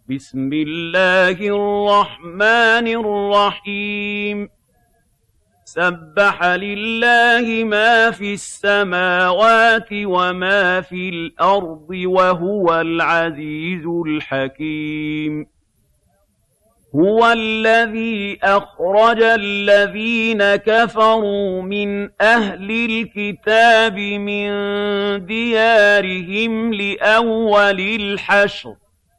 بسم الله الرحمن الرحيم سبح لله ما في السماوات وما في الأرض وهو العزيز الحكيم هو الذي أخرج الذين كفروا من أهل الكتاب من ديارهم لأول الحشر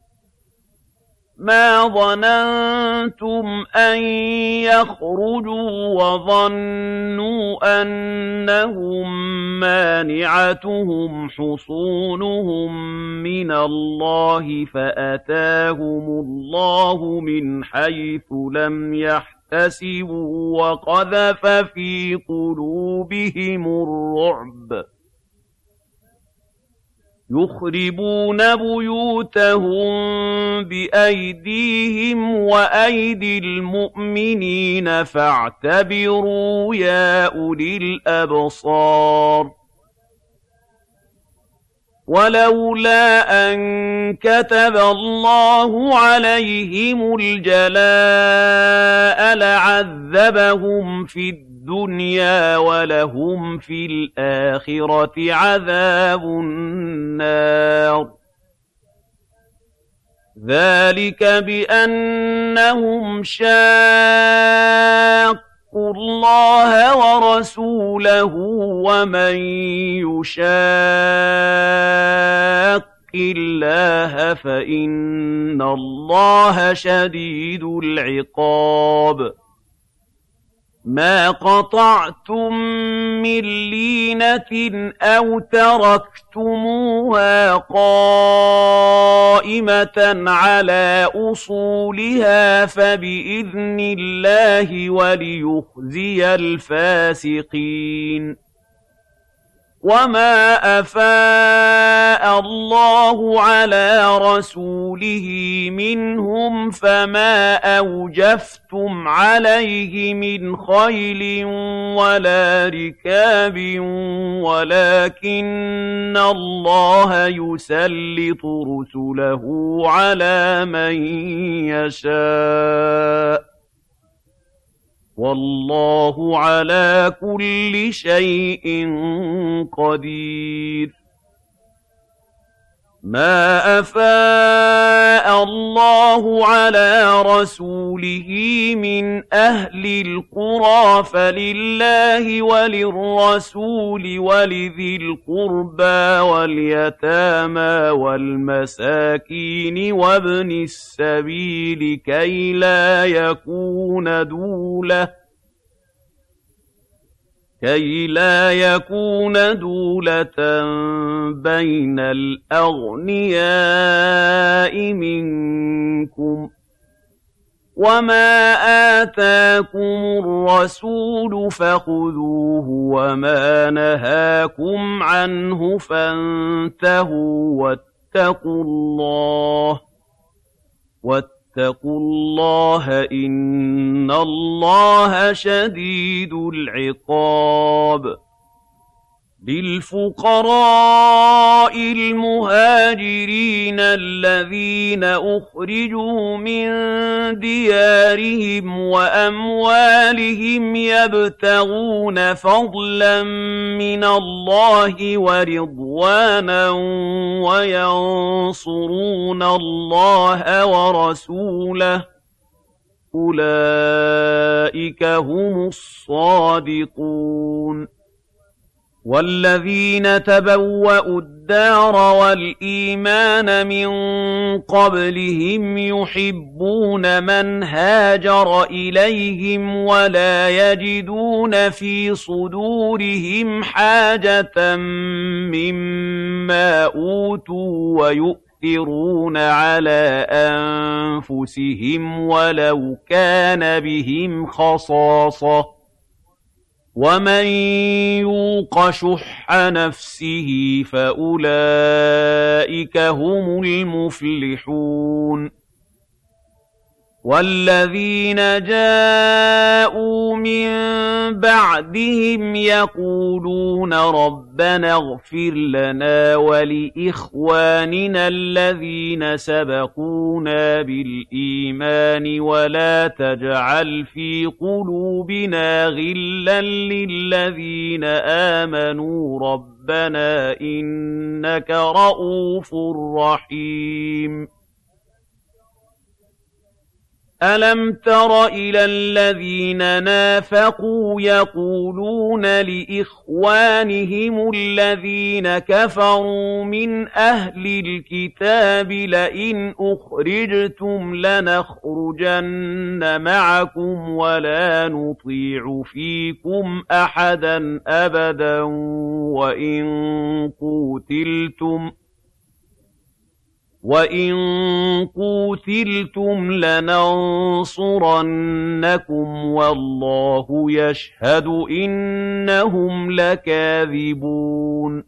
ما ظننتم أن يخرجوا وظنوا أنهم مانعتهم حصونهم من الله فأتاهم الله من حيث لم يحتسبوا وقذف في قلوبهم الرعب يخربون بيوتهم بأيديهم وأيدي المؤمنين فاعتبروا يا أولي الأبصار ولولا أن كتب الله عليهم الجلاء لعذبهم في الدنيا ولهم في الآخرة عذاب النار ذلك بأنهم شاقوا الله ورسوله ومن يشاق الله فإن الله شديد العقاب ما قطعتم من لينة أو تركتموها قائمة على أصولها فبإذن الله وليخزي الفاسقين وما أفاء الله على رسوله منهم فما أوجفتم عليه من خيل ولا ركاب ولكن الله يسلط رسله على من يشاء والله على كل شيء قدير ما أفاء الله على رسوله من أهل القرى فلله وللرسول ولذي القربى واليتامى والمساكين وابن السبيل كي لا يكون دولة بين الأغنياء منكم وما آتاكم الرسول فخذوه وما نهاكم عنه فانتهوا واتقوا الله إن الله شديد العقاب للفقراء المهاجرين الذين أخرجوا من ديارهم وأموالهم يبتغون فضلا من الله ورضوانا وينصرون الله ورسوله أولئك هم الصادقون والذين تبوأوا الدار والإيمان من قبلهم يحبون من هاجر إليهم ولا يجدون في صدورهم حاجة مما أوتوا ويؤثرون على أنفسهم ولو كان بهم خصاصة ومن يوق شح نفسه فأولئك هم المفلحون وَالَّذِينَ جَاءُوا مِن بَعْدِهِمْ يَقُولُونَ رَبَّنَا اغْفِرْ لَنَا وَلِإِخْوَانِنَا الَّذِينَ سَبَقُونَا بِالْإِيمَانِ وَلَا تَجْعَلْ فِي قُلُوبِنَا غِلًّا لِّلَّذِينَ آمَنُوا رَبَّنَا إِنَّكَ رَءُوفٌ رَّحِيمٌ أَلَمْ تَرَ إِلَى الَّذِينَ نَافَقُوا يَقُولُونَ لِإِخْوَانِهِمُ الَّذِينَ كَفَرُوا مِنْ أَهْلِ الْكِتَابِ لَئِنْ أُخْرِجْتُمْ لَنَخْرُجَنَّ مَعَكُمْ وَلَا نُطِيعُ فِيكُمْ أَحَدًا أَبَدًا وَإِن قُوتِلْتُمْ لَنَنصُرَنَّكُمْ وَاللَّهُ يَشْهَدُ إِنَّهُمْ لَكَاذِبُونَ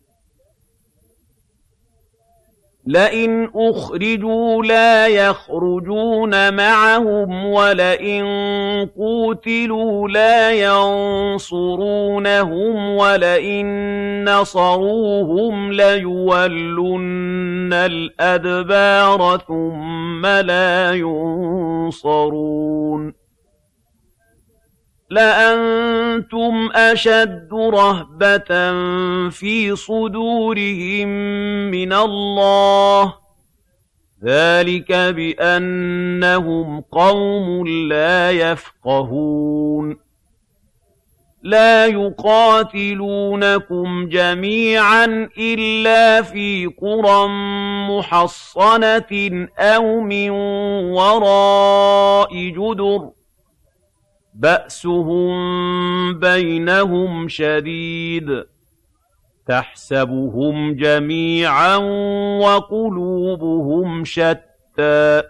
لَئِنْ أُخْرِجُوا لَا يَخْرُجُونَ مَعَهُمْ وَلَئِن قُوتِلُوا لَا يَنصُرُونَهُمْ وَلَئِن نَّصَرُوهُمْ لَيُوَلُّنَّ الْأَدْبَارَ ثُمَّ لَا يُنصَرُونَ لَأَنتُمْ أَشَدُّ رَهْبَةً فِي صُدُورِهِم مِّنَ اللَّهِ ۚ ذَٰلِكَ بِأَنَّهُمْ قَوْمٌ لَّا يَفْقَهُونَ لَا يُقَاتِلُونَكُمْ جَمِيعًا إِلَّا فِي قُرًى مُّحَصَّنَةٍ أَوْ مِن وَرَاءِ جُدُرٍ بَأْسُهُم بَيْنَهُمْ شَدِيدٌ تَحْسَبُهُمْ جَمِيعًا وَقُلُوبُهُمْ شَتَّىٰ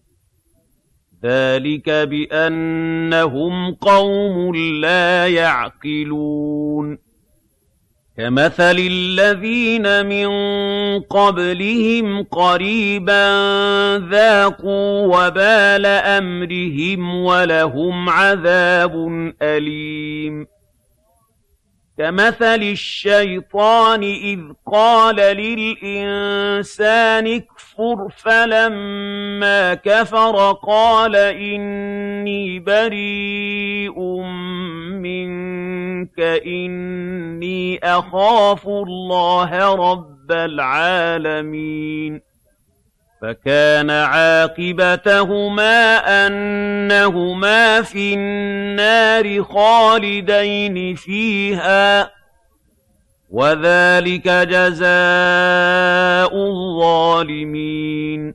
ذَٰلِكَ بِأَنَّهُمْ قَوْمٌ لَّا يَعْقِلُونَ كَمَثَلِ الَّذِينَ مِن قَبْلِهِمْ قَرِيبًا ذَاقُوا وَبَالَ أَمْرِهِمْ وَلَهُمْ عَذَابٌ أَلِيمٌ كَمَثَلِ الشَّيْطَانِ إِذْ قَالَ لِلْإِنسَانِ اكْفُرْ فَلَمَّا كَفَرَ قَالَ إِنِّي بَرِيءٌ مِّنكَ إِنِّي أَخَافُ اللَّهَ رَبَّ الْعَالَمِينَ فَكَانَ عَاقِبَتَهُمَا أَنَّهُمَا فِي النَّارِ خَالِدَيْنِ فِيهَا وَذَٰلِكَ جَزَاءُ الظَّالِمِينَ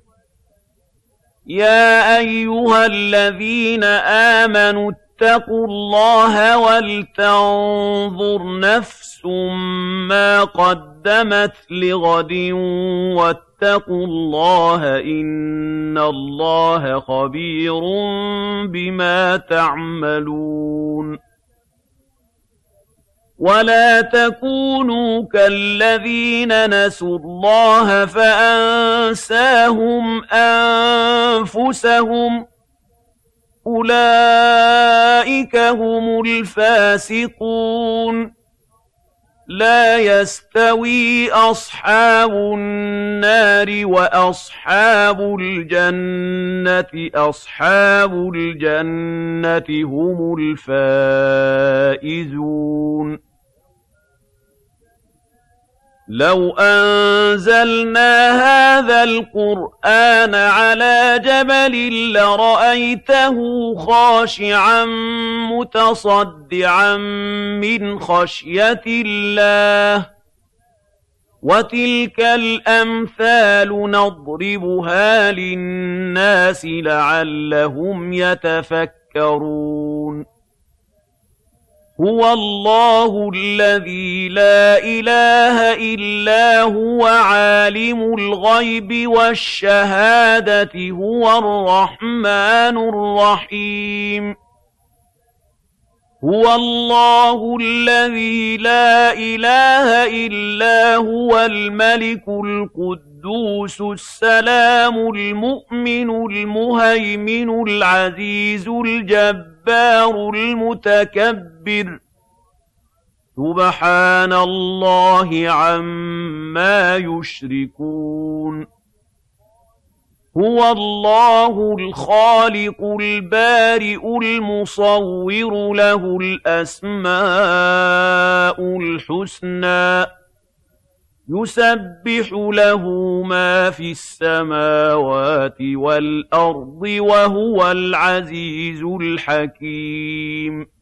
يَا أَيُّهَا الَّذِينَ آمَنُوا اتَّقُوا اللَّهَ وَلْتَنظُرْ نَفْسٌ مَّا قَدَّمَتْ لِغَدٍ وَاتَّقُوا اللَّهَ إِنَّ اللَّهَ خَبِيرٌ بِمَا تَعْمَلُونَ وَلَا تَكُونُوا كَالَّذِينَ نَسُوا اللَّهَ فَأَنسَاهُمْ أَنفُسَهُمْ أُولَٰئِكَ هُمُ الْفَاسِقُونَ لَا يَسْتَوِي أَصْحَابُ النَّارِ وَأَصْحَابُ الْجَنَّةِ أَصْحَابُ الْجَنَّةِ هُمُ الْفَائِزُونَ لَوْ أَنزَلْنَا هَٰذَا الْقُرْآنَ عَلَىٰ جَبَلٍ لَّرَأَيْتَهُ خَاشِعًا مُّتَصَدِّعًا مِّنْ خَشْيَةِ اللَّهِ ۚ وَتِلْكَ الْأَمْثَالُ نَضْرِبُهَا لِلنَّاسِ لَعَلَّهُمْ يَتَفَكَّرُونَ هُوَ اللَّهُ الَّذِي لَا إِلَٰهَ إِلَّا هُوَ عَالِمُ الْغَيْبِ وَالشَّهَادَةِ هُوَ الرَّحْمَٰنُ الرَّحِيمُ هُوَ اللَّهُ الَّذِي لَا إِلَٰهَ إِلَّا هُوَ الْمَلِكُ الْقُدُّوسُ القدوس السلام المؤمن المهيمن العزيز الجبار المتكبر سبحان الله عما يشركون هو الله الخالق البارئ المصور له الأسماء الحسنى يسبح له ما في السماوات والأرض وهو العزيز الحكيم